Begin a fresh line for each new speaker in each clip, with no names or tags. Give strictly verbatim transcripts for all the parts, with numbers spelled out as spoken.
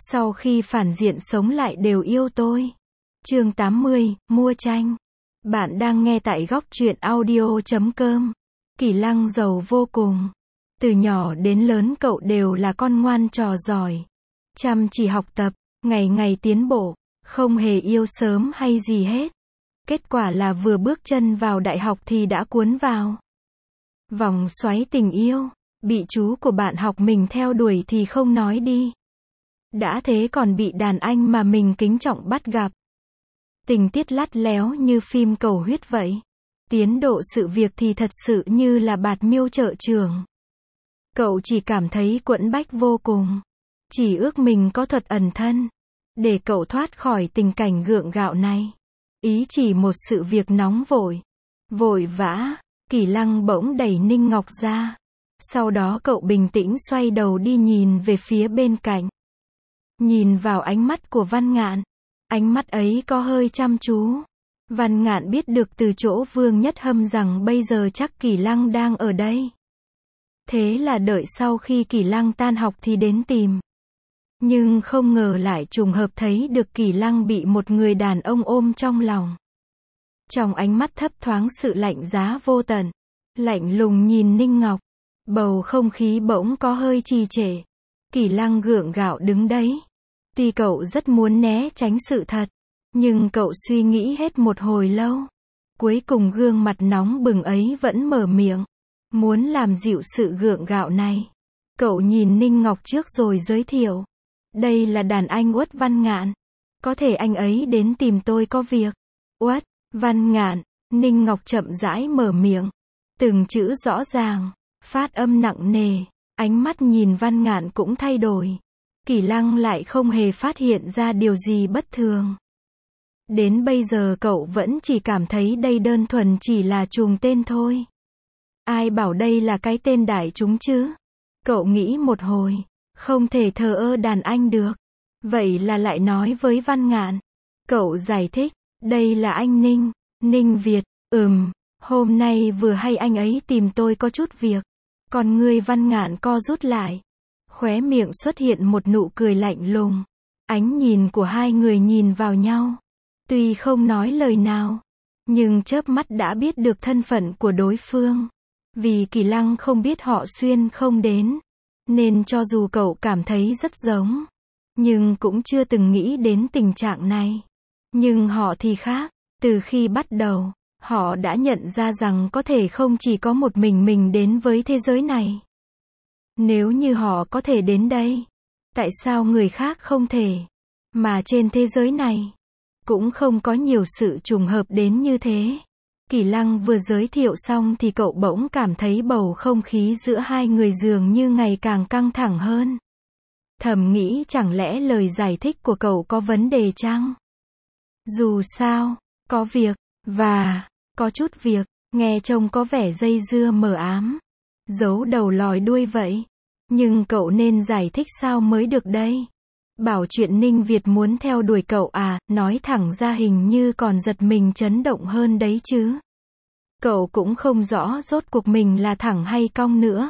Sau khi phản diện sống lại đều yêu tôi. Chương tám mươi, mua tranh. Bạn đang nghe tại góc truyện audio chấm com. Kỳ Lăng giàu vô cùng. Từ nhỏ đến lớn cậu đều là con ngoan trò giỏi. Chăm chỉ học tập, ngày ngày tiến bộ, không hề yêu sớm hay gì hết. Kết quả là vừa bước chân vào đại học thì đã cuốn vào vòng xoáy tình yêu, bị chú của bạn học mình theo đuổi thì không nói đi. Đã thế còn bị đàn anh mà mình kính trọng bắt gặp. Tình tiết lắt léo như phim cầu huyết vậy. Tiến độ sự việc thì thật sự như là bạt miêu chợ trường. Cậu chỉ cảm thấy quẫn bách vô cùng. Chỉ ước mình có thuật ẩn thân, để cậu thoát khỏi tình cảnh gượng gạo này. Ý chỉ một sự việc nóng vội, vội vã, Kỳ Lăng bỗng đẩy Ninh Ngọc ra. Sau đó cậu bình tĩnh xoay đầu đi nhìn về phía bên cạnh. Nhìn vào ánh mắt của Văn Ngạn. Ánh mắt ấy có hơi chăm chú. Văn Ngạn biết được từ chỗ Vương Nhất Hâm rằng bây giờ chắc Kỳ Lăng đang ở đây. Thế là đợi sau khi Kỳ Lăng tan học thì đến tìm. Nhưng không ngờ lại trùng hợp thấy được Kỳ Lăng bị một người đàn ông ôm trong lòng. Trong ánh mắt thấp thoáng sự lạnh giá vô tận. Lạnh lùng nhìn Ninh Ngọc. Bầu không khí bỗng có hơi trì trệ. Kỳ Lăng gượng gạo đứng đấy. Tuy cậu rất muốn né tránh sự thật, nhưng cậu suy nghĩ hết một hồi lâu. Cuối cùng gương mặt nóng bừng ấy vẫn mở miệng. Muốn làm dịu sự gượng gạo này. Cậu nhìn Ninh Ngọc trước rồi giới thiệu. Đây là đàn anh Uất Văn Ngạn. Có thể anh ấy đến tìm tôi có việc. Uất, Văn Ngạn, Ninh Ngọc chậm rãi mở miệng. Từng chữ rõ ràng, phát âm nặng nề. Ánh mắt nhìn Văn Ngạn cũng thay đổi. Kỳ Lăng lại không hề phát hiện ra điều gì bất thường. Đến bây giờ cậu vẫn chỉ cảm thấy đây đơn thuần chỉ là trùng tên thôi. Ai bảo đây là cái tên đại chúng chứ? Cậu nghĩ một hồi, không thể thờ ơ đàn anh được. Vậy là lại nói với Văn Ngạn. Cậu giải thích, đây là anh Ninh, Ninh Việt, ừm, hôm nay vừa hay anh ấy tìm tôi có chút việc. Còn người Văn Ngạn co rút lại. Khóe miệng xuất hiện một nụ cười lạnh lùng. Ánh nhìn của hai người nhìn vào nhau. Tuy không nói lời nào, nhưng chớp mắt đã biết được thân phận của đối phương. Vì Kỳ Lăng không biết họ xuyên không đến, nên cho dù cậu cảm thấy rất giống, nhưng cũng chưa từng nghĩ đến tình trạng này. Nhưng họ thì khác. Từ khi bắt đầu, họ đã nhận ra rằng có thể không chỉ có một mình mình đến với thế giới này. Nếu như họ có thể đến đây, tại sao người khác không thể? Mà trên thế giới này, cũng không có nhiều sự trùng hợp đến như thế. Kỳ Lăng vừa giới thiệu xong thì cậu bỗng cảm thấy bầu không khí giữa hai người dường như ngày càng căng thẳng hơn. Thầm nghĩ chẳng lẽ lời giải thích của cậu có vấn đề chăng? Dù sao, có việc, và, có chút việc, nghe trông có vẻ dây dưa mờ ám. Giấu đầu lòi đuôi vậy. Nhưng cậu nên giải thích sao mới được đây? Bảo chuyện Ninh Việt muốn theo đuổi cậu à, nói thẳng ra hình như còn giật mình chấn động hơn đấy chứ. Cậu cũng không rõ rốt cuộc mình là thẳng hay cong nữa.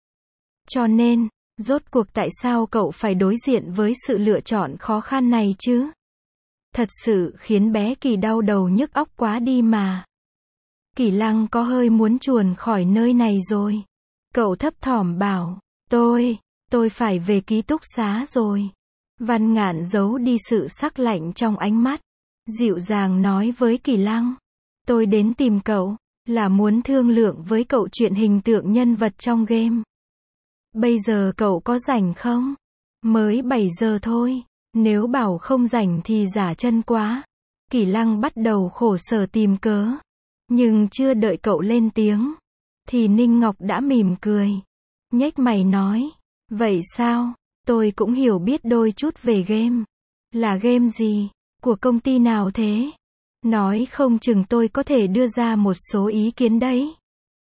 Cho nên, rốt cuộc tại sao cậu phải đối diện với sự lựa chọn khó khăn này chứ? Thật sự khiến bé Kỳ đau đầu nhức óc quá đi mà. Kỳ Lăng có hơi muốn chuồn khỏi nơi này rồi. Cậu thấp thỏm bảo, tôi, tôi phải về ký túc xá rồi. Văn Ngạn giấu đi sự sắc lạnh trong ánh mắt. Dịu dàng nói với Kỳ Lăng. Tôi đến tìm cậu, là muốn thương lượng với cậu chuyện hình tượng nhân vật trong game. Bây giờ cậu có rảnh không? Mới bảy giờ thôi. Nếu bảo không rảnh thì giả chân quá. Kỳ Lăng bắt đầu khổ sở tìm cớ. Nhưng chưa đợi cậu lên tiếng, thì Ninh Ngọc đã mỉm cười. Nhếch mày nói. Vậy sao? Tôi cũng hiểu biết đôi chút về game. Là game gì? Của công ty nào thế? Nói không chừng tôi có thể đưa ra một số ý kiến đấy.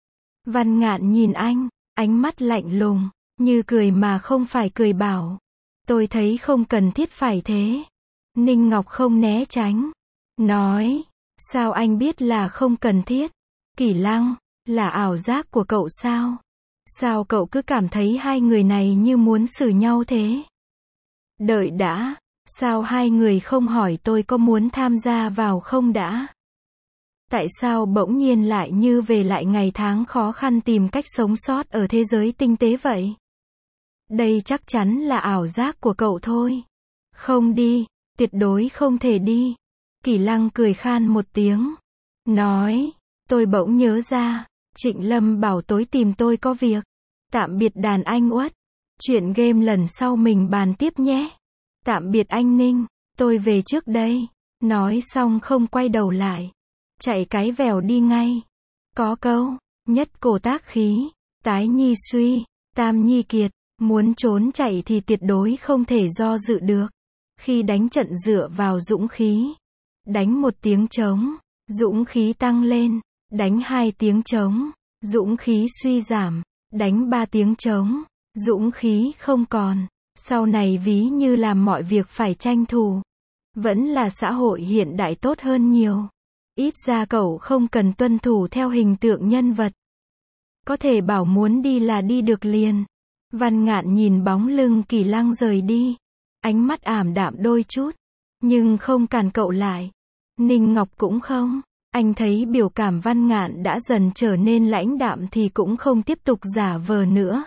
Văn Ngạn nhìn anh, ánh mắt lạnh lùng, như cười mà không phải cười bảo. Tôi thấy không cần thiết phải thế. Ninh Ngọc không né tránh. Nói, sao anh biết là không cần thiết? Kỳ Lăng, là ảo giác của cậu sao? Sao cậu cứ cảm thấy hai người này như muốn xử nhau thế? Đợi đã, sao hai người không hỏi tôi có muốn tham gia vào không đã? Tại sao bỗng nhiên lại như về lại ngày tháng khó khăn tìm cách sống sót ở thế giới tinh tế vậy? Đây chắc chắn là ảo giác của cậu thôi. Không đi, tuyệt đối không thể đi. Kỳ Lăng cười khan một tiếng. Nói, tôi bỗng nhớ ra, Trịnh Lâm bảo tối tìm tôi có việc. Tạm biệt đàn anh Uất. Chuyện game lần sau mình bàn tiếp nhé. Tạm biệt anh Ninh, tôi về trước đây. Nói xong không quay đầu lại. Chạy cái vèo đi ngay. Có câu, nhất cổ tác khí, tái nhi suy, tam nhi kiệt. Muốn trốn chạy thì tuyệt đối không thể do dự được. Khi đánh trận dựa vào dũng khí. Đánh một tiếng trống, dũng khí tăng lên. Đánh hai tiếng trống, dũng khí suy giảm. Đánh ba tiếng trống, dũng khí không còn. Sau này ví như làm mọi việc phải tranh thủ. Vẫn là xã hội hiện đại tốt hơn nhiều. Ít ra cậu không cần tuân thủ theo hình tượng nhân vật. Có thể bảo muốn đi là đi được liền. Văn Ngạn nhìn bóng lưng Kỳ Lăng rời đi. Ánh mắt ảm đạm đôi chút. Nhưng không cản cậu lại. Ninh Ngọc cũng không. Anh thấy biểu cảm Văn Ngạn đã dần trở nên lãnh đạm thì cũng không tiếp tục giả vờ nữa.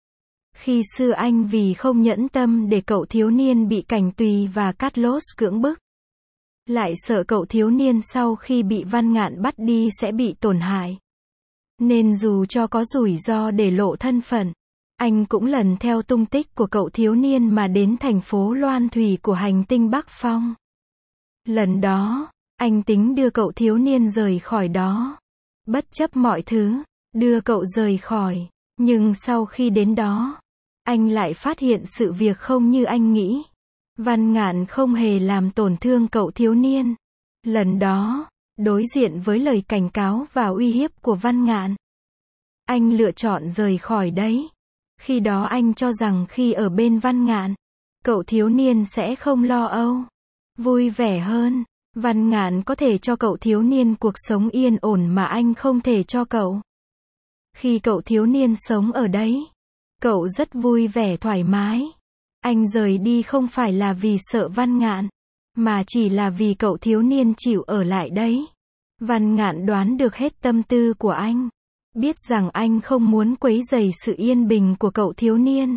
Khi xưa anh vì không nhẫn tâm để cậu thiếu niên bị Cảnh Tùy và Carlos cưỡng bức. Lại sợ cậu thiếu niên sau khi bị Văn Ngạn bắt đi sẽ bị tổn hại. Nên dù cho có rủi ro để lộ thân phận, anh cũng lần theo tung tích của cậu thiếu niên mà đến thành phố Loan Thủy của hành tinh Bắc Phong. Lần đó, anh tính đưa cậu thiếu niên rời khỏi đó. Bất chấp mọi thứ, đưa cậu rời khỏi. Nhưng sau khi đến đó, anh lại phát hiện sự việc không như anh nghĩ. Văn Ngạn không hề làm tổn thương cậu thiếu niên. Lần đó, đối diện với lời cảnh cáo và uy hiếp của Văn Ngạn, anh lựa chọn rời khỏi đấy. Khi đó anh cho rằng khi ở bên Văn Ngạn, cậu thiếu niên sẽ không lo âu, vui vẻ hơn. Văn Ngạn có thể cho cậu thiếu niên cuộc sống yên ổn mà anh không thể cho cậu. Khi cậu thiếu niên sống ở đấy, cậu rất vui vẻ thoải mái. Anh rời đi không phải là vì sợ Văn Ngạn, mà chỉ là vì cậu thiếu niên chịu ở lại đấy. Văn Ngạn đoán được hết tâm tư của anh. Biết rằng anh không muốn quấy rầy sự yên bình của cậu thiếu niên.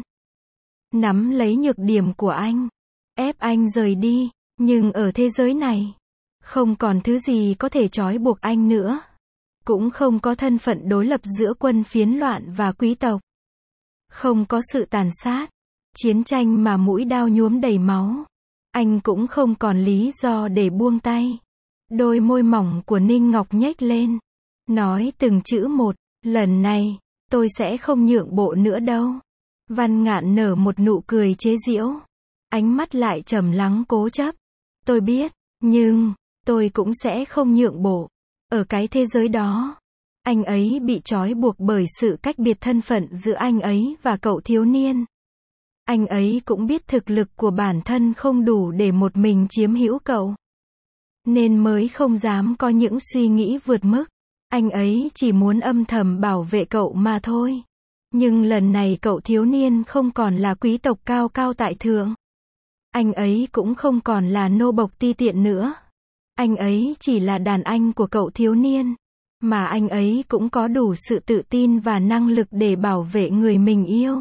Nắm lấy nhược điểm của anh. Ép anh rời đi. Nhưng ở thế giới này, không còn thứ gì có thể trói buộc anh nữa. Cũng không có thân phận đối lập giữa quân phiến loạn và quý tộc. Không có sự tàn sát, chiến tranh mà mũi đao nhuốm đầy máu. Anh cũng không còn lý do để buông tay. Đôi môi mỏng của Ninh Ngọc nhếch lên. Nói từng chữ một, lần này, tôi sẽ không nhượng bộ nữa đâu. Văn Ngạn nở một nụ cười chế giễu. Ánh mắt lại trầm lắng cố chấp. Tôi biết, nhưng, tôi cũng sẽ không nhượng bộ. Ở cái thế giới đó, anh ấy bị trói buộc bởi sự cách biệt thân phận giữa anh ấy và cậu thiếu niên. Anh ấy cũng biết thực lực của bản thân không đủ để một mình chiếm hữu cậu. Nên mới không dám có những suy nghĩ vượt mức. Anh ấy chỉ muốn âm thầm bảo vệ cậu mà thôi. Nhưng lần này cậu thiếu niên không còn là quý tộc cao cao tại thượng. Anh ấy cũng không còn là nô bộc ti tiện nữa. Anh ấy chỉ là đàn anh của cậu thiếu niên. Mà anh ấy cũng có đủ sự tự tin và năng lực để bảo vệ người mình yêu.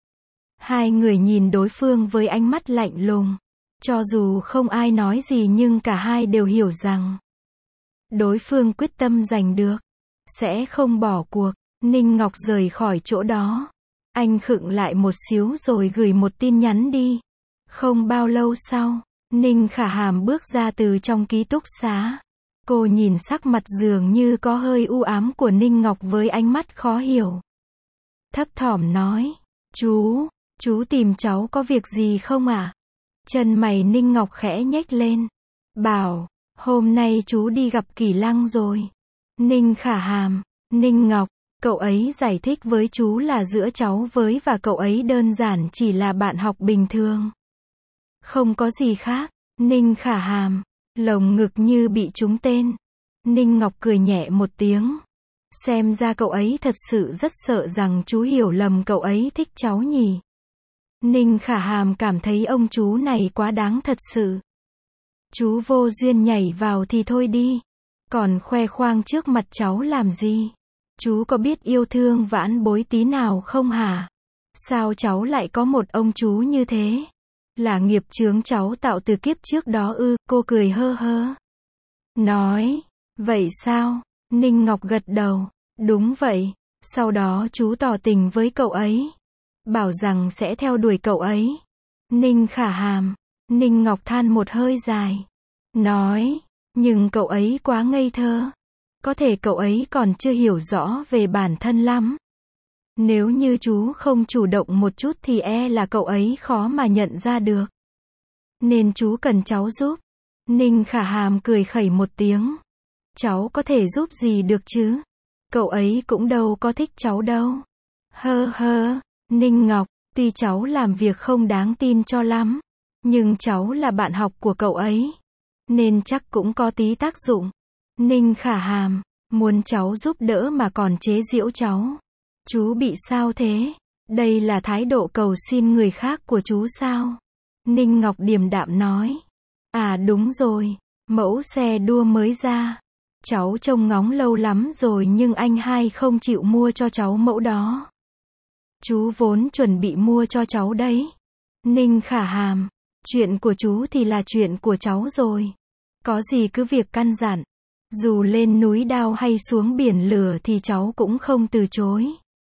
Hai người nhìn đối phương với ánh mắt lạnh lùng. Cho dù không ai nói gì nhưng cả hai đều hiểu rằng đối phương quyết tâm giành được. Sẽ không bỏ cuộc. Ninh Ngọc rời khỏi chỗ đó. Anh khựng lại một xíu rồi gửi một tin nhắn đi. Không bao lâu sau, Ninh Khả Hàm bước ra từ trong ký túc xá. Cô nhìn sắc mặt dường như có hơi u ám của Ninh Ngọc với ánh mắt khó hiểu. Thấp thỏm nói, chú, chú tìm cháu có việc gì không ạ? À? Chân mày Ninh Ngọc khẽ nhếch lên. Bảo, hôm nay chú đi gặp Kỳ Lăng rồi. Ninh Khả Hàm, Ninh Ngọc, cậu ấy giải thích với chú là giữa cháu với và cậu ấy đơn giản chỉ là bạn học bình thường. Không có gì khác. Ninh Khả Hàm, lồng ngực như bị trúng tên. Ninh Ngọc cười nhẹ một tiếng. Xem ra cậu ấy thật sự rất sợ rằng chú hiểu lầm cậu ấy thích cháu nhỉ. Ninh Khả Hàm cảm thấy ông chú này quá đáng thật sự. Chú vô duyên nhảy vào thì thôi đi. Còn khoe khoang trước mặt cháu làm gì? Chú có biết yêu thương vãn bối tí nào không hả? Sao cháu lại có một ông chú như thế? Là nghiệp chướng cháu tạo từ kiếp trước đó ư? Cô cười hơ hơ. Nói, vậy sao? Ninh Ngọc gật đầu. Đúng vậy. Sau đó chú tỏ tình với cậu ấy. Bảo rằng sẽ theo đuổi cậu ấy. Ninh Khả Hàm. Ninh Ngọc than một hơi dài. Nói, nhưng cậu ấy quá ngây thơ. Có thể cậu ấy còn chưa hiểu rõ về bản thân lắm. Nếu như chú không chủ động một chút thì e là cậu ấy khó mà nhận ra được. Nên chú cần cháu giúp. Ninh Khả Hàm cười khẩy một tiếng. Cháu có thể giúp gì được chứ? Cậu ấy cũng đâu có thích cháu đâu. Hơ hơ, Ninh Ngọc, tuy cháu làm việc không đáng tin cho lắm, nhưng cháu là bạn học của cậu ấy, nên chắc cũng có tí tác dụng. Ninh Khả Hàm, muốn cháu giúp đỡ mà còn chế giễu cháu. Chú bị sao thế? Đây là thái độ cầu xin người khác của chú sao? Ninh Ngọc điềm đạm nói. À đúng rồi, mẫu xe đua mới ra. Cháu trông ngóng lâu lắm rồi nhưng anh hai không chịu mua cho cháu mẫu đó. Chú vốn chuẩn bị mua cho cháu đấy. Ninh Khả Hàm, chuyện của chú thì là chuyện của cháu rồi. Có gì cứ việc căn dặn. Dù lên núi đao hay xuống biển lửa thì cháu cũng không từ chối.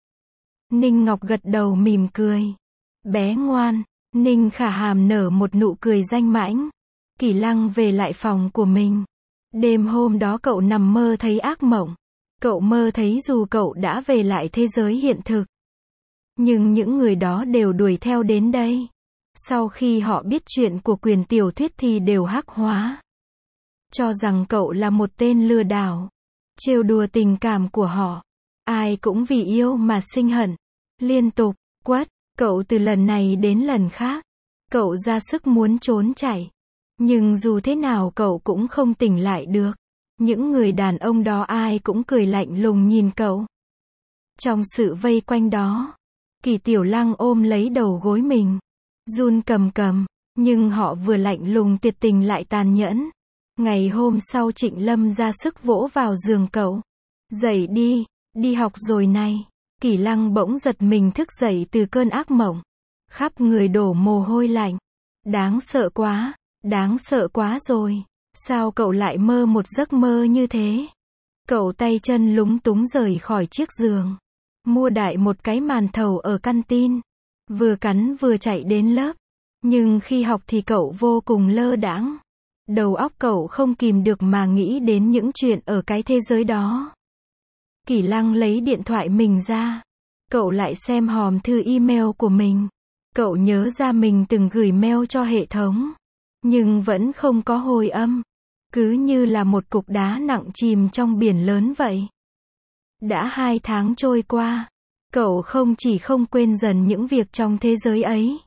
Ninh Ngọc gật đầu mỉm cười. Bé ngoan. Ninh Khả Hàm nở một nụ cười danh mãnh. Kỷ Lăng về lại phòng của mình. Đêm hôm đó cậu nằm mơ thấy ác mộng. Cậu mơ thấy dù cậu đã về lại thế giới hiện thực, nhưng những người đó đều đuổi theo đến đây. Sau khi họ biết chuyện của quyền tiểu thuyết thì đều hắc hóa. Cho rằng cậu là một tên lừa đảo. Trêu đùa tình cảm của họ. Ai cũng vì yêu mà sinh hận. Liên tục, quất, cậu từ lần này đến lần khác. Cậu ra sức muốn trốn chạy. Nhưng dù thế nào cậu cũng không tỉnh lại được. Những người đàn ông đó ai cũng cười lạnh lùng nhìn cậu. Trong sự vây quanh đó, Kỳ Tiểu Lăng ôm lấy đầu gối mình, run cầm cầm, nhưng họ vừa lạnh lùng tuyệt tình lại tàn nhẫn. Ngày hôm sau Trịnh Lâm ra sức vỗ vào giường cậu. Dậy đi, đi học rồi này. Kỳ Lăng bỗng giật mình thức dậy từ cơn ác mộng. Khắp người đổ mồ hôi lạnh. Đáng sợ quá, đáng sợ quá rồi. Sao cậu lại mơ một giấc mơ như thế? Cậu tay chân lúng túng rời khỏi chiếc giường. Mua đại một cái màn thầu ở căn tin. Vừa cắn vừa chạy đến lớp. Nhưng khi học thì cậu vô cùng lơ đãng. Đầu óc cậu không kìm được mà nghĩ đến những chuyện ở cái thế giới đó. Kỷ Lăng lấy điện thoại mình ra. Cậu lại xem hòm thư email của mình. Cậu nhớ ra mình từng gửi mail cho hệ thống. Nhưng vẫn không có hồi âm. Cứ như là một cục đá nặng chìm trong biển lớn vậy. Đã hai tháng trôi qua. Cậu không chỉ không quên dần những việc trong thế giới ấy,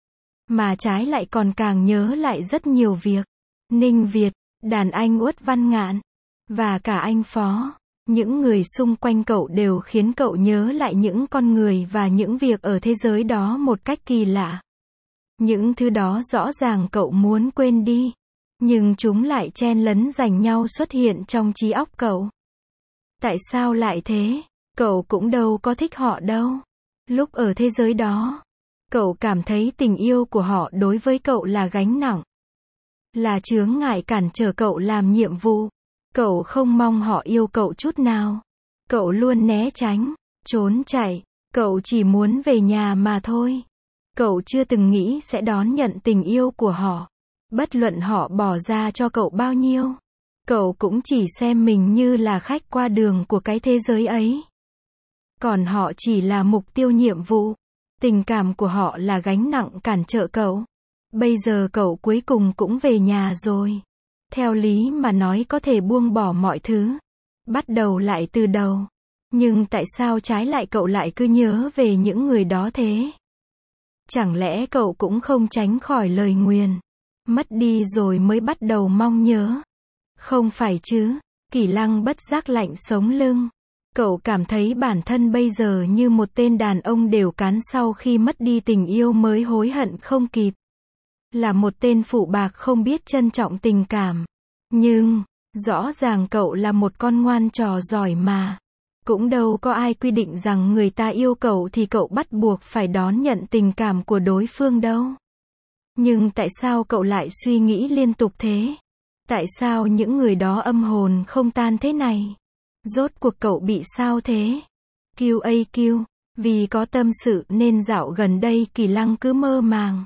mà trái lại còn càng nhớ lại rất nhiều việc. Ninh Việt, đàn anh Uất Văn Ngạn, và cả anh Phó. Những người xung quanh cậu đều khiến cậu nhớ lại những con người và những việc ở thế giới đó một cách kỳ lạ. Những thứ đó rõ ràng cậu muốn quên đi, nhưng chúng lại chen lấn giành nhau xuất hiện trong trí óc cậu. Tại sao lại thế? Cậu cũng đâu có thích họ đâu. Lúc ở thế giới đó, cậu cảm thấy tình yêu của họ đối với cậu là gánh nặng, là chướng ngại cản trở cậu làm nhiệm vụ. Cậu không mong họ yêu cậu chút nào. Cậu luôn né tránh, trốn chạy. Cậu chỉ muốn về nhà mà thôi. Cậu chưa từng nghĩ sẽ đón nhận tình yêu của họ. Bất luận họ bỏ ra cho cậu bao nhiêu, cậu cũng chỉ xem mình như là khách qua đường của cái thế giới ấy. Còn họ chỉ là mục tiêu nhiệm vụ. Tình cảm của họ là gánh nặng cản trở cậu. Bây giờ cậu cuối cùng cũng về nhà rồi. Theo lý mà nói có thể buông bỏ mọi thứ, bắt đầu lại từ đầu. Nhưng tại sao trái lại cậu lại cứ nhớ về những người đó thế? Chẳng lẽ cậu cũng không tránh khỏi lời nguyền? Mất đi rồi mới bắt đầu mong nhớ. Không phải chứ? Kỷ Lăng bất giác lạnh sống lưng. Cậu cảm thấy bản thân bây giờ như một tên đàn ông đều cán sau khi mất đi tình yêu mới hối hận không kịp. Là một tên phụ bạc không biết trân trọng tình cảm. Nhưng, rõ ràng cậu là một con ngoan trò giỏi mà. Cũng đâu có ai quy định rằng người ta yêu cậu thì cậu bắt buộc phải đón nhận tình cảm của đối phương đâu. Nhưng tại sao cậu lại suy nghĩ liên tục thế? Tại sao những người đó âm hồn không tan thế này? Rốt cuộc cậu bị sao thế? quy a quy, vì có tâm sự nên dạo gần đây Kỳ Lăng cứ mơ màng.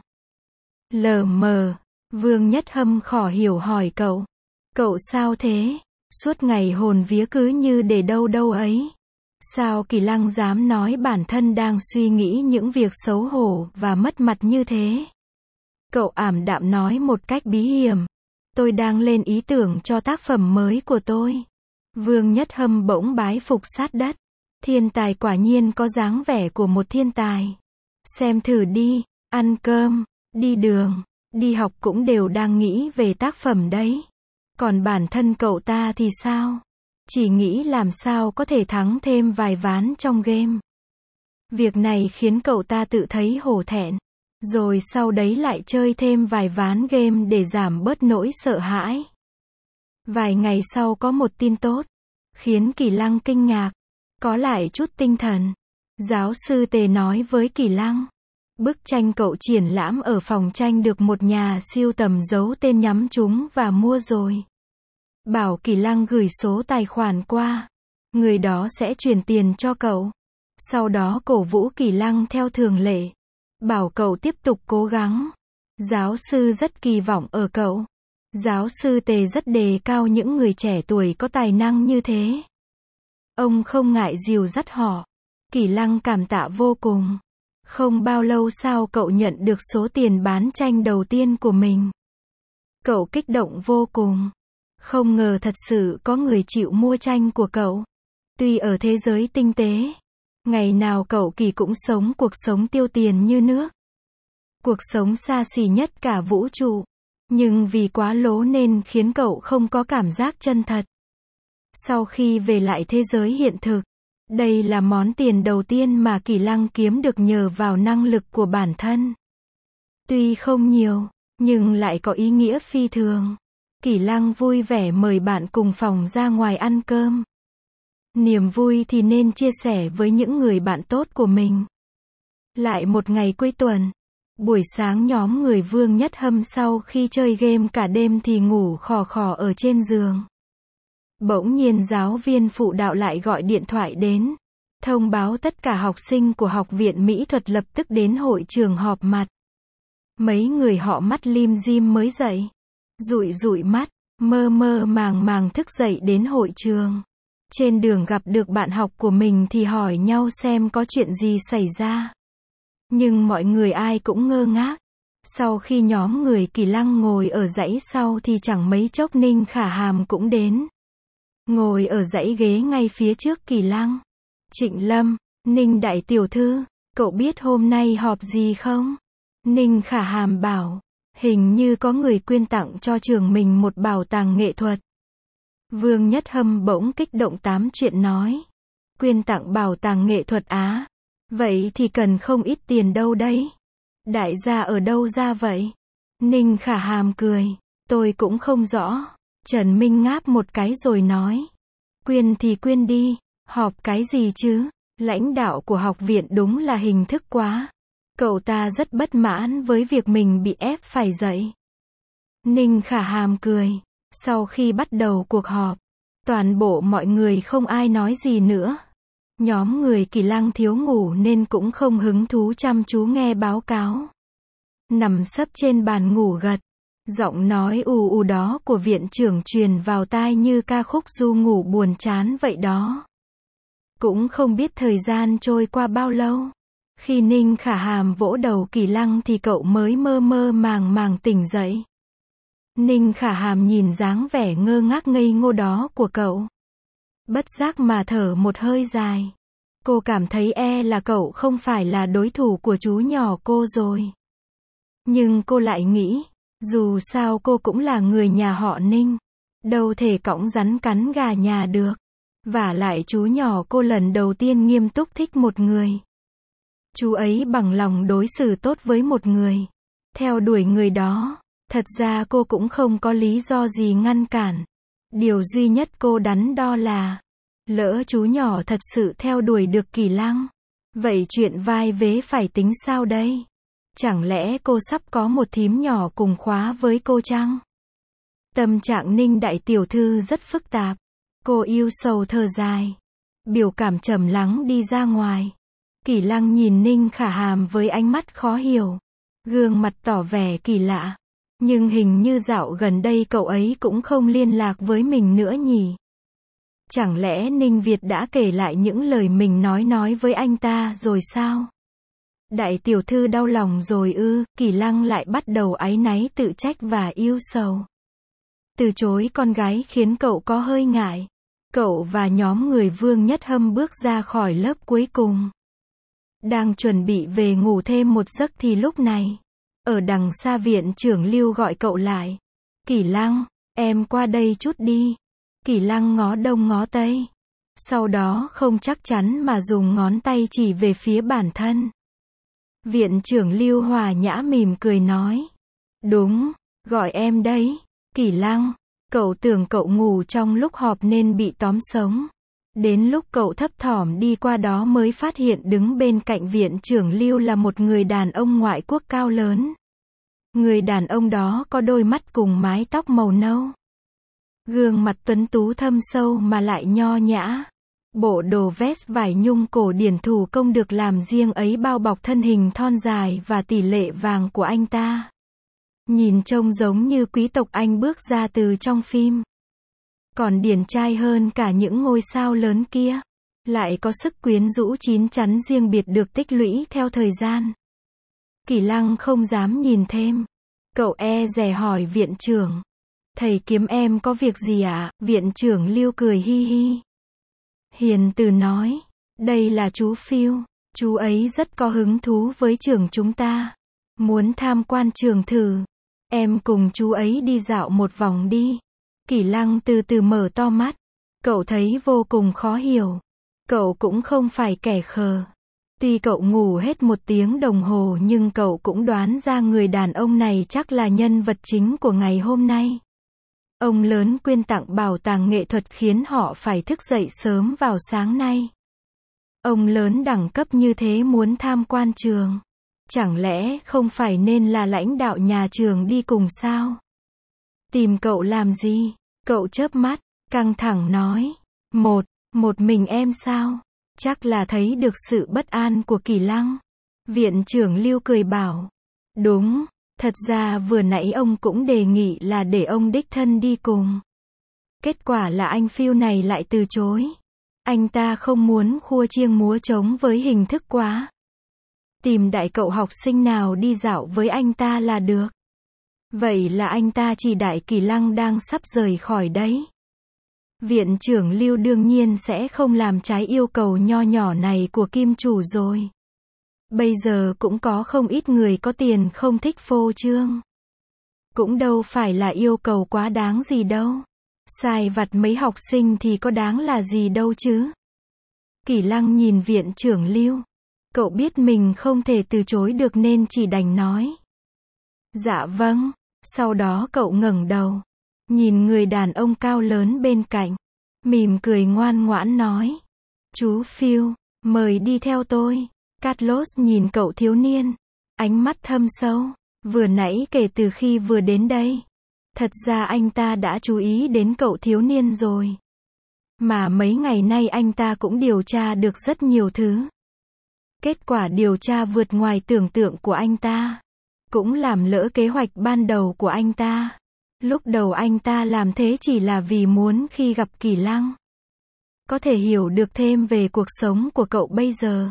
Lờ mờ, Vương Nhất Hâm khó hiểu hỏi cậu. Cậu sao thế? Suốt ngày hồn vía cứ như để đâu đâu ấy. Sao Kỳ Lăng dám nói bản thân đang suy nghĩ những việc xấu hổ và mất mặt như thế? Cậu ảm đạm nói một cách bí hiểm. Tôi đang lên ý tưởng cho tác phẩm mới của tôi. Vương Nhất Hâm bỗng bái phục sát đất. Thiên tài quả nhiên có dáng vẻ của một thiên tài. Xem thử đi, ăn cơm, đi đường, đi học cũng đều đang nghĩ về tác phẩm đấy. Còn bản thân cậu ta thì sao? Chỉ nghĩ làm sao có thể thắng thêm vài ván trong game. Việc này khiến cậu ta tự thấy hổ thẹn. Rồi sau đấy lại chơi thêm vài ván game để giảm bớt nỗi sợ hãi. Vài ngày sau có một tin tốt, khiến Kỳ Lăng kinh ngạc, có lại chút tinh thần. Giáo sư Tề nói với Kỳ Lăng, bức tranh cậu triển lãm ở phòng tranh được một nhà sưu tầm giấu tên nhắm chúng và mua rồi. Bảo Kỳ Lăng gửi số tài khoản qua, người đó sẽ chuyển tiền cho cậu. Sau đó cổ vũ Kỳ Lăng theo thường lệ, bảo cậu tiếp tục cố gắng. Giáo sư rất kỳ vọng ở cậu. Giáo sư Tề rất đề cao những người trẻ tuổi có tài năng như thế. Ông không ngại dìu dắt họ. Kỳ Lăng cảm tạ vô cùng. Không bao lâu sau cậu nhận được số tiền bán tranh đầu tiên của mình. Cậu kích động vô cùng. Không ngờ thật sự có người chịu mua tranh của cậu. Tuy ở thế giới tinh tế, ngày nào cậu Kỳ cũng sống cuộc sống tiêu tiền như nước. Cuộc sống xa xỉ nhất cả vũ trụ. Nhưng vì quá lố nên khiến cậu không có cảm giác chân thật. Sau khi về lại thế giới hiện thực, đây là món tiền đầu tiên mà Kỳ Lăng kiếm được nhờ vào năng lực của bản thân. Tuy không nhiều, nhưng lại có ý nghĩa phi thường. Kỳ Lăng vui vẻ mời bạn cùng phòng ra ngoài ăn cơm. Niềm vui thì nên chia sẻ với những người bạn tốt của mình. Lại một ngày cuối tuần. Buổi sáng nhóm người Vương Nhất Hâm sau khi chơi game cả đêm thì ngủ khò khò ở trên giường. Bỗng nhiên giáo viên phụ đạo lại gọi điện thoại đến. Thông báo tất cả học sinh của Học viện Mỹ thuật lập tức đến hội trường họp mặt. Mấy người họ mắt lim dim mới dậy. Dụi dụi mắt, mơ mơ màng màng thức dậy đến hội trường. Trên đường gặp được bạn học của mình thì hỏi nhau xem có chuyện gì xảy ra. Nhưng mọi người ai cũng ngơ ngác. Sau khi nhóm người Kỳ Lăng ngồi ở dãy sau thì chẳng mấy chốc Ninh Khả Hàm cũng đến. Ngồi ở dãy ghế ngay phía trước Kỳ Lăng. Trịnh Lâm, Ninh đại tiểu thư, cậu biết hôm nay họp gì không? Ninh Khả Hàm bảo, hình như có người quyên tặng cho trường mình một bảo tàng nghệ thuật. Vương Nhất Hâm bỗng kích động tám chuyện nói. Quyên tặng bảo tàng nghệ thuật á? Vậy thì cần không ít tiền đâu đấy. Đại gia ở đâu ra vậy? Ninh Khả Hàm cười. Tôi cũng không rõ. Trần Minh ngáp một cái rồi nói. Quyên thì quyên đi. Họp cái gì chứ? Lãnh đạo của học viện đúng là hình thức quá. Cậu ta rất bất mãn với việc mình bị ép phải dậy. Ninh Khả Hàm cười. Sau khi bắt đầu cuộc họp, toàn bộ mọi người không ai nói gì nữa. Nhóm người Kỳ Lăng thiếu ngủ nên cũng không hứng thú chăm chú nghe báo cáo. Nằm sấp trên bàn ngủ gật. Giọng nói ù ù đó của viện trưởng truyền vào tai như ca khúc du ngủ buồn chán vậy đó. Cũng không biết thời gian trôi qua bao lâu. Khi Ninh Khả Hàm vỗ đầu Kỳ Lăng thì cậu mới mơ mơ màng màng tỉnh dậy. Ninh Khả Hàm nhìn dáng vẻ ngơ ngác ngây ngô đó của cậu. Bất giác mà thở một hơi dài. Cô cảm thấy e là cậu không phải là đối thủ của chú nhỏ cô rồi. Nhưng cô lại nghĩ, dù sao cô cũng là người nhà họ Ninh. Đâu thể cõng rắn cắn gà nhà được. Vả lại chú nhỏ cô lần đầu tiên nghiêm túc thích một người. Chú ấy bằng lòng đối xử tốt với một người. Theo đuổi người đó. Thật ra cô cũng không có lý do gì ngăn cản. Điều duy nhất cô đắn đo là, lỡ chú nhỏ thật sự theo đuổi được Kỳ Lăng. Vậy chuyện vai vế phải tính sao đây? Chẳng lẽ cô sắp có một thím nhỏ cùng khóa với cô chăng? Tâm trạng Ninh đại tiểu thư rất phức tạp. Cô yêu sầu thở dài. Biểu cảm trầm lắng đi ra ngoài. Kỳ Lăng nhìn Ninh Khả Hàm với ánh mắt khó hiểu. Gương mặt tỏ vẻ kỳ lạ. Nhưng hình như dạo gần đây cậu ấy cũng không liên lạc với mình nữa nhỉ? Chẳng lẽ Ninh Việt đã kể lại những lời mình nói nói với anh ta rồi sao? Đại tiểu thư đau lòng rồi ư? Kỳ Lăng lại bắt đầu áy náy tự trách và yêu sầu. Từ chối con gái khiến cậu có hơi ngại. Cậu và nhóm người Vương Nhất Hâm bước ra khỏi lớp cuối cùng. Đang chuẩn bị về ngủ thêm một giấc thì lúc này, ở đằng xa viện trưởng Lưu gọi cậu lại. Kỳ Lăng, em qua đây chút đi. Kỳ Lăng ngó đông ngó tây. Sau đó không chắc chắn mà dùng ngón tay chỉ về phía bản thân. Viện trưởng Lưu hòa nhã mỉm cười nói. Đúng, gọi em đấy. Kỳ Lăng, cậu tưởng cậu ngủ trong lúc họp nên bị tóm sống. Đến lúc cậu thấp thỏm đi qua đó mới phát hiện đứng bên cạnh viện trưởng Lưu là một người đàn ông ngoại quốc cao lớn. Người đàn ông đó có đôi mắt cùng mái tóc màu nâu. Gương mặt tuấn tú thâm sâu mà lại nho nhã. Bộ đồ vest vải nhung cổ điển thủ công được làm riêng ấy bao bọc thân hình thon dài và tỷ lệ vàng của anh ta. Nhìn trông giống như quý tộc Anh bước ra từ trong phim. Còn điển trai hơn cả những ngôi sao lớn kia. Lại có sức quyến rũ chín chắn riêng biệt được tích lũy theo thời gian. Kỳ Lăng không dám nhìn thêm. Cậu e dè hỏi viện trưởng. Thầy kiếm em có việc gì ạ? À? Viện trưởng Lưu cười hi hi. Hiền từ nói. Đây là chú Phiêu. Chú ấy rất có hứng thú với trường chúng ta. Muốn tham quan trường thử. Em cùng chú ấy đi dạo một vòng đi. Kỳ Lăng từ từ mở to mắt. Cậu thấy vô cùng khó hiểu. Cậu cũng không phải kẻ khờ. Tuy cậu ngủ hết một tiếng đồng hồ nhưng cậu cũng đoán ra người đàn ông này chắc là nhân vật chính của ngày hôm nay. Ông lớn quyên tặng bảo tàng nghệ thuật khiến họ phải thức dậy sớm vào sáng nay. Ông lớn đẳng cấp như thế muốn tham quan trường. Chẳng lẽ không phải nên là lãnh đạo nhà trường đi cùng sao? Tìm cậu làm gì? Cậu chớp mắt, căng thẳng nói. Một, một mình em sao? Chắc là thấy được sự bất an của Kỳ Lăng. Viện trưởng Lưu cười bảo. Đúng, thật ra vừa nãy ông cũng đề nghị là để ông đích thân đi cùng. Kết quả là anh Phiêu này lại từ chối. Anh ta không muốn khua chiêng múa trống với hình thức quá. Tìm đại cậu học sinh nào đi dạo với anh ta là được. Vậy là anh ta chỉ đại Kỳ Lăng đang sắp rời khỏi đấy. Viện trưởng Lưu đương nhiên sẽ không làm trái yêu cầu nho nhỏ này của kim chủ rồi. Bây giờ cũng có không ít người có tiền không thích phô trương. Cũng đâu phải là yêu cầu quá đáng gì đâu. Sai vặt mấy học sinh thì có đáng là gì đâu chứ. Kỳ Lăng nhìn viện trưởng Lưu. Cậu biết mình không thể từ chối được nên chỉ đành nói. Dạ vâng. Sau đó cậu ngẩng đầu. Nhìn người đàn ông cao lớn bên cạnh. Mỉm cười ngoan ngoãn nói. Chú Phiêu, mời đi theo tôi. Carlos nhìn cậu thiếu niên. Ánh mắt thâm sâu. Vừa nãy kể từ khi vừa đến đây. Thật ra anh ta đã chú ý đến cậu thiếu niên rồi. Mà mấy ngày nay anh ta cũng điều tra được rất nhiều thứ. Kết quả điều tra vượt ngoài tưởng tượng của anh ta. Cũng làm lỡ kế hoạch ban đầu của anh ta. Lúc đầu anh ta làm thế chỉ là vì muốn khi gặp Kỳ Lăng. Có thể hiểu được thêm về cuộc sống của cậu bây giờ.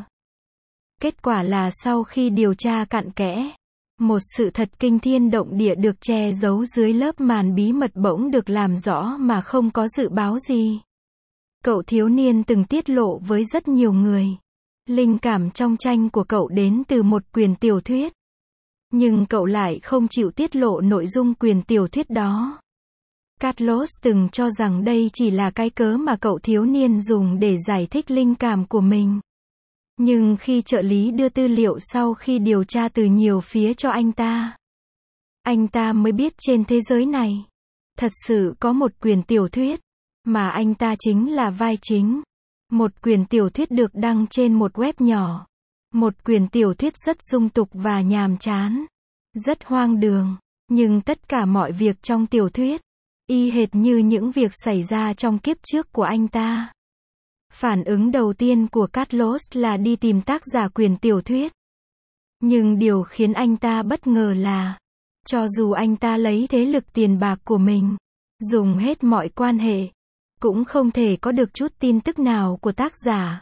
Kết quả là sau khi điều tra cặn kẽ. Một sự thật kinh thiên động địa được che giấu dưới lớp màn bí mật bỗng được làm rõ mà không có dự báo gì. Cậu thiếu niên từng tiết lộ với rất nhiều người. Linh cảm trong tranh của cậu đến từ một quyển tiểu thuyết. Nhưng cậu lại không chịu tiết lộ nội dung quyển tiểu thuyết đó. Carlos từng cho rằng đây chỉ là cái cớ mà cậu thiếu niên dùng để giải thích linh cảm của mình. Nhưng khi trợ lý đưa tư liệu sau khi điều tra từ nhiều phía cho anh ta, anh ta mới biết trên thế giới này, thật sự có một quyển tiểu thuyết, mà anh ta chính là vai chính. Một quyển tiểu thuyết được đăng trên một web nhỏ. Một quyển tiểu thuyết rất dung tục và nhàm chán. Rất hoang đường. Nhưng tất cả mọi việc trong tiểu thuyết, y hệt như những việc xảy ra trong kiếp trước của anh ta. Phản ứng đầu tiên của Carlos là đi tìm tác giả quyển tiểu thuyết. Nhưng điều khiến anh ta bất ngờ là, cho dù anh ta lấy thế lực tiền bạc của mình, dùng hết mọi quan hệ, cũng không thể có được chút tin tức nào của tác giả.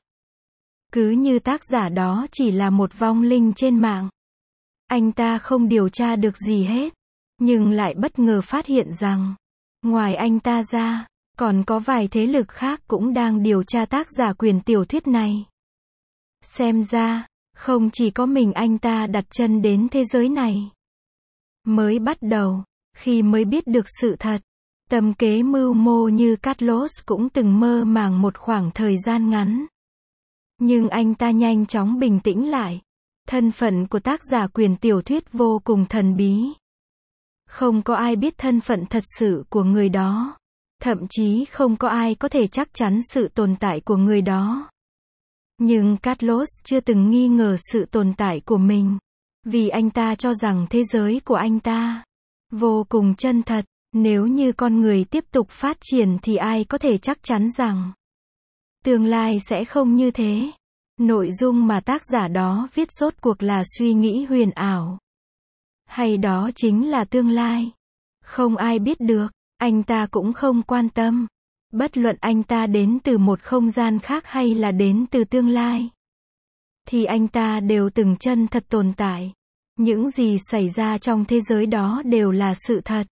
Cứ như tác giả đó chỉ là một vong linh trên mạng. Anh ta không điều tra được gì hết, nhưng lại bất ngờ phát hiện rằng, ngoài anh ta ra, còn có vài thế lực khác cũng đang điều tra tác giả quyển tiểu thuyết này. Xem ra, không chỉ có mình anh ta đặt chân đến thế giới này. Mới bắt đầu, khi mới biết được sự thật, tâm kế mưu mô như Carlos cũng từng mơ màng một khoảng thời gian ngắn. Nhưng anh ta nhanh chóng bình tĩnh lại. Thân phận của tác giả quyển tiểu thuyết vô cùng thần bí. Không có ai biết thân phận thật sự của người đó. Thậm chí không có ai có thể chắc chắn sự tồn tại của người đó. Nhưng Carlos chưa từng nghi ngờ sự tồn tại của mình. Vì anh ta cho rằng thế giới của anh ta vô cùng chân thật. Nếu như con người tiếp tục phát triển thì ai có thể chắc chắn rằng tương lai sẽ không như thế. Nội dung mà tác giả đó viết rốt cuộc là suy nghĩ huyền ảo. Hay đó chính là tương lai. Không ai biết được, anh ta cũng không quan tâm. Bất luận anh ta đến từ một không gian khác hay là đến từ tương lai, thì anh ta đều từng chân thật tồn tại. Những gì xảy ra trong thế giới đó đều là sự thật.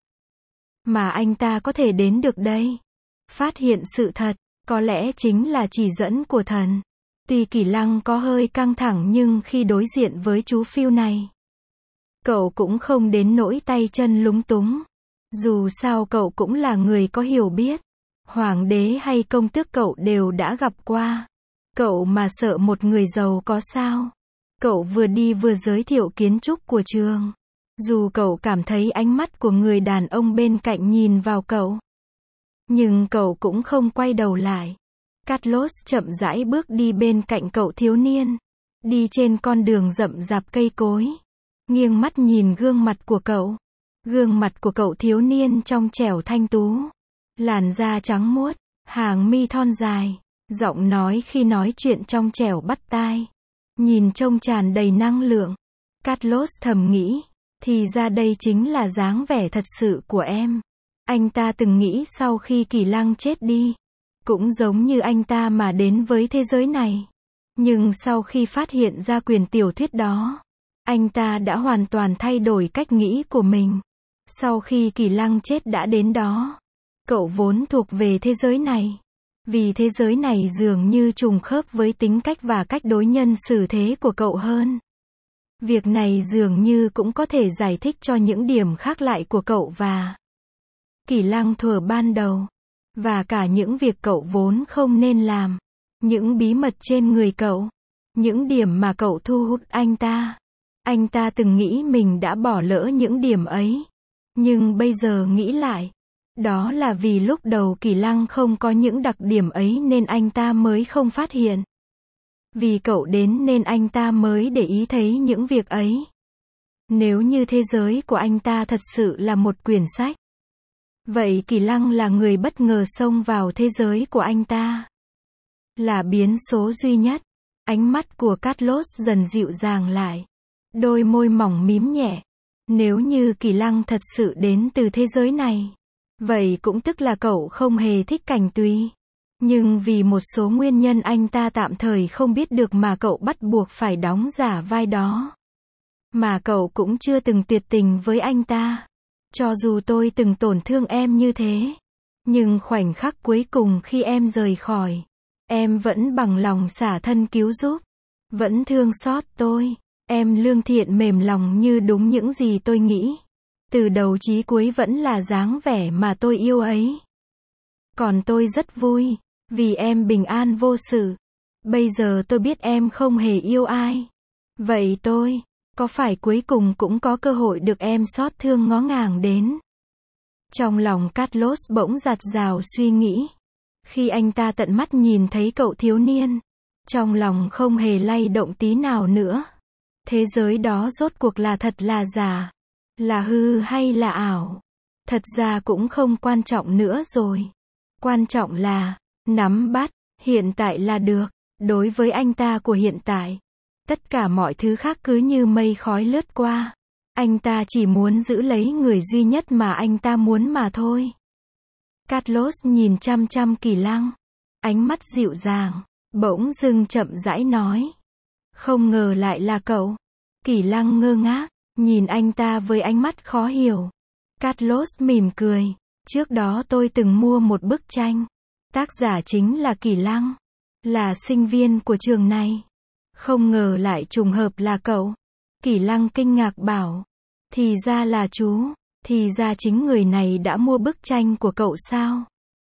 Mà anh ta có thể đến được đây, phát hiện sự thật, có lẽ chính là chỉ dẫn của thần. Tuy Kỳ Lăng có hơi căng thẳng nhưng khi đối diện với chú Phil này, cậu cũng không đến nỗi tay chân lúng túng. Dù sao cậu cũng là người có hiểu biết. Hoàng đế hay công tước cậu đều đã gặp qua. Cậu mà sợ một người giàu có sao? Cậu vừa đi vừa giới thiệu kiến trúc của trường. Dù cậu cảm thấy ánh mắt của người đàn ông bên cạnh nhìn vào cậu, nhưng cậu cũng không quay đầu lại. Carlos chậm rãi bước đi bên cạnh cậu thiếu niên. Đi trên con đường rậm rạp cây cối. Nghiêng mắt nhìn gương mặt của cậu. Gương mặt của cậu thiếu niên trong trẻo thanh tú. Làn da trắng muốt, hàng mi thon dài. Giọng nói khi nói chuyện trong trẻo bắt tai. Nhìn trông tràn đầy năng lượng. Carlos thầm nghĩ, thì ra đây chính là dáng vẻ thật sự của em. Anh ta từng nghĩ sau khi Kỳ Lăng chết đi, cũng giống như anh ta mà đến với thế giới này. Nhưng sau khi phát hiện ra quyển tiểu thuyết đó, anh ta đã hoàn toàn thay đổi cách nghĩ của mình. Sau khi Kỳ Lăng chết đã đến đó, cậu vốn thuộc về thế giới này. Vì thế giới này dường như trùng khớp với tính cách và cách đối nhân xử thế của cậu hơn. Việc này dường như cũng có thể giải thích cho những điểm khác lại của cậu và Kỳ Lăng thuở ban đầu. Và cả những việc cậu vốn không nên làm. Những bí mật trên người cậu. Những điểm mà cậu thu hút anh ta. Anh ta từng nghĩ mình đã bỏ lỡ những điểm ấy. Nhưng bây giờ nghĩ lại, đó là vì lúc đầu Kỳ Lăng không có những đặc điểm ấy nên anh ta mới không phát hiện. Vì cậu đến nên anh ta mới để ý thấy những việc ấy. Nếu như thế giới của anh ta thật sự là một quyển sách, vậy Kỳ Lăng là người bất ngờ xông vào thế giới của anh ta. Là biến số duy nhất. Ánh mắt của Carlos dần dịu dàng lại. Đôi môi mỏng mím nhẹ. Nếu như Kỳ Lăng thật sự đến từ thế giới này, vậy cũng tức là cậu không hề thích Cảnh Tùy. Nhưng vì một số nguyên nhân anh ta tạm thời không biết được mà cậu bắt buộc phải đóng giả vai đó. Mà cậu cũng chưa từng tuyệt tình với anh ta. Cho dù tôi từng tổn thương em như thế, nhưng khoảnh khắc cuối cùng khi em rời khỏi, em vẫn bằng lòng xả thân cứu giúp. Vẫn thương xót tôi. Em lương thiện mềm lòng như đúng những gì tôi nghĩ. Từ đầu chí cuối vẫn là dáng vẻ mà tôi yêu ấy. Còn tôi rất vui, vì em bình an vô sự. Bây giờ tôi biết em không hề yêu ai. Vậy tôi, có phải cuối cùng cũng có cơ hội được em xót thương ngó ngàng đến? Trong lòng Carlos bỗng giạt rào suy nghĩ. Khi anh ta tận mắt nhìn thấy cậu thiếu niên, trong lòng không hề lay động tí nào nữa. Thế giới đó rốt cuộc là thật là giả, là hư hay là ảo? Thật ra cũng không quan trọng nữa rồi. Quan trọng là, nắm bắt, hiện tại là được. Đối với anh ta của hiện tại, tất cả mọi thứ khác cứ như mây khói lướt qua. Anh ta chỉ muốn giữ lấy người duy nhất mà anh ta muốn mà thôi. Carlos nhìn chăm chăm Kỳ Lăng, ánh mắt dịu dàng, bỗng dưng chậm rãi nói. Không ngờ lại là cậu. Kỳ Lăng ngơ ngác, nhìn anh ta với ánh mắt khó hiểu. Carlos mỉm cười. Trước đó tôi từng mua một bức tranh. Tác giả chính là Kỳ Lăng, là sinh viên của trường này. Không ngờ lại trùng hợp là cậu. Kỳ Lăng kinh ngạc bảo. Thì ra là chú. Thì ra chính người này đã mua bức tranh của cậu sao?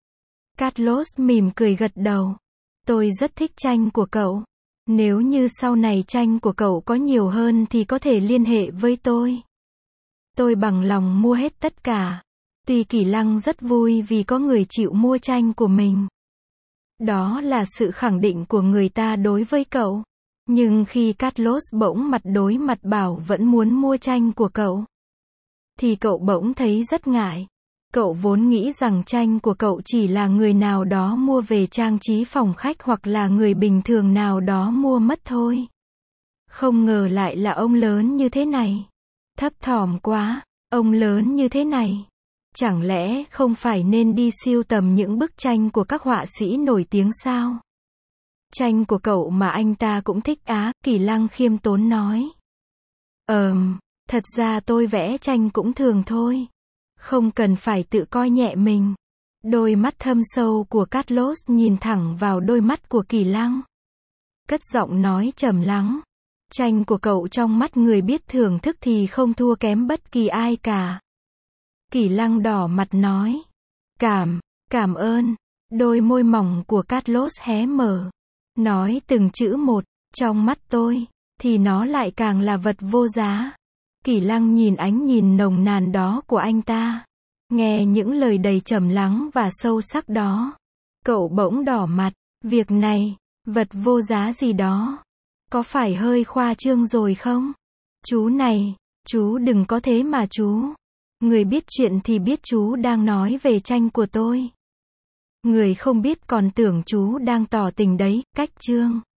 Carlos mỉm cười gật đầu. Tôi rất thích tranh của cậu. Nếu như sau này tranh của cậu có nhiều hơn thì có thể liên hệ với tôi. Tôi bằng lòng mua hết tất cả. Tuy Kỳ Lăng rất vui vì có người chịu mua tranh của mình. Đó là sự khẳng định của người ta đối với cậu. Nhưng khi Carlos bỗng mặt đối mặt bảo vẫn muốn mua tranh của cậu, thì cậu bỗng thấy rất ngại. Cậu vốn nghĩ rằng tranh của cậu chỉ là người nào đó mua về trang trí phòng khách hoặc là người bình thường nào đó mua mất thôi. Không ngờ lại là ông lớn như thế này. Thấp thỏm quá, ông lớn như thế này. Chẳng lẽ không phải nên đi sưu tầm những bức tranh của các họa sĩ nổi tiếng sao? Tranh của cậu mà anh ta cũng thích á, Kỳ Lăng khiêm tốn nói. Ờm, thật ra tôi vẽ tranh cũng thường thôi. Không cần phải tự coi nhẹ mình. Đôi mắt thâm sâu của Carlos nhìn thẳng vào đôi mắt của Kỳ Lăng. Cất giọng nói trầm lắng. Tranh của cậu trong mắt người biết thưởng thức thì không thua kém bất kỳ ai cả. Kỳ Lăng đỏ mặt nói. Cảm, cảm ơn. Đôi môi mỏng của Carlos hé mở. Nói từng chữ một, trong mắt tôi, thì nó lại càng là vật vô giá. Kỳ Lăng nhìn ánh nhìn nồng nàn đó của anh ta. Nghe những lời đầy trầm lắng và sâu sắc đó. Cậu bỗng đỏ mặt. Việc này, vật vô giá gì đó, có phải hơi khoa trương rồi không? Chú này, chú đừng có thế mà chú. Người biết chuyện thì biết chú đang nói về tranh của tôi. Người không biết còn tưởng chú đang tỏ tình đấy, cách chương.